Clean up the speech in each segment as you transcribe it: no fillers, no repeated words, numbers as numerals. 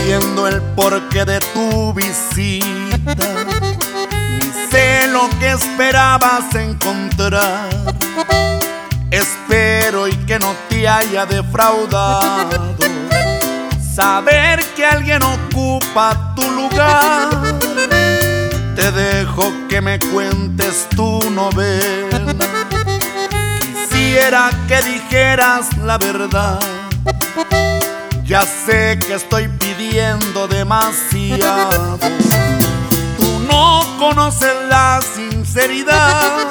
entiendo el porqué de tu visita, ni sé lo que esperabas encontrar. Espero y que no te haya defraudado saber que alguien ocupa tu lugar. Te dejo que me cuentes tu novela. Quisiera que dijeras la verdad. Ya sé que estoy pidiendo demasiado. Tú no conoces la sinceridad.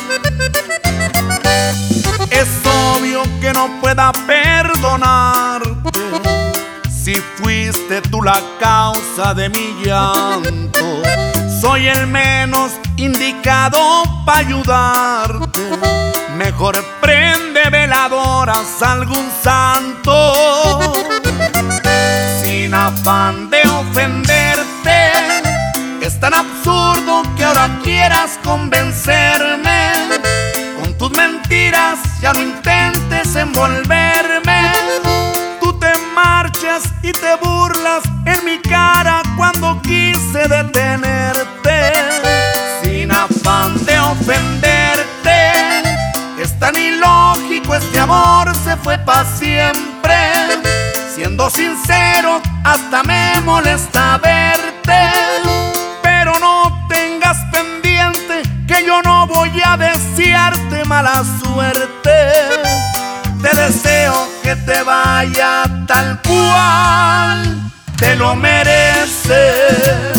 Es obvio que no pueda perdonarte si fuiste tú la causa de mi llanto. Soy el menos indicado para ayudarte. Mejor prende veladoras a algún santo. Sin afán de ofenderte, es tan absurdo que ahora quieras convencerme. Con tus mentiras ya no intentes envolverme. Tú te marchas y te burlas en mi cara cuando quise detenerte. Sin afán de ofenderte, es tan ilógico, este amor se fue pa' siempre. Siendo sincero, hasta me molesta verte. Pero no tengas pendiente que yo no voy a desearte mala suerte. Te deseo que te vaya tal cual te lo mereces.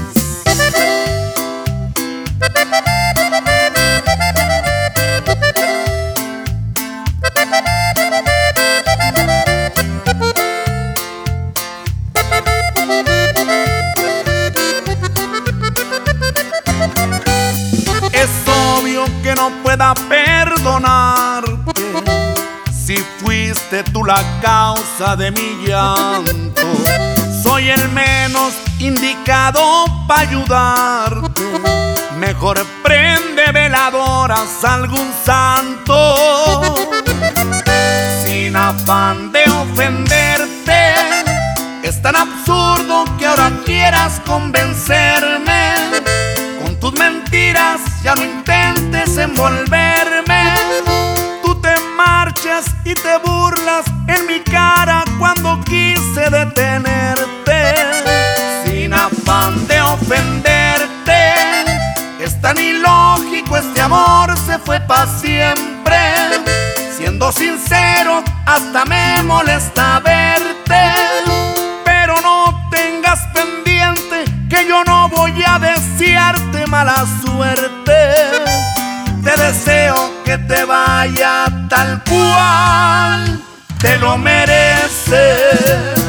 Es obvio que no pueda perdonarte si fuiste tú la causa de mi llanto. Soy el menos indicado para ayudarte. Mejor prende veladoras a algún santo. Sin afán de ofenderte, es tan absurdo que ahora quieras convencerme. Con tus mentiras ya no intentes envolverme. Tú te marchas y te burlas en mi cara cuando quise detenerte. Sin afán de ofenderte, es tan ilógico, este amor se fue pa' siempre. Siendo sincero, hasta me molesta verte. Pero no tengas pendiente que yo no voy a desearte mala suerte. Te deseo que te vaya tal cual te lo mereces.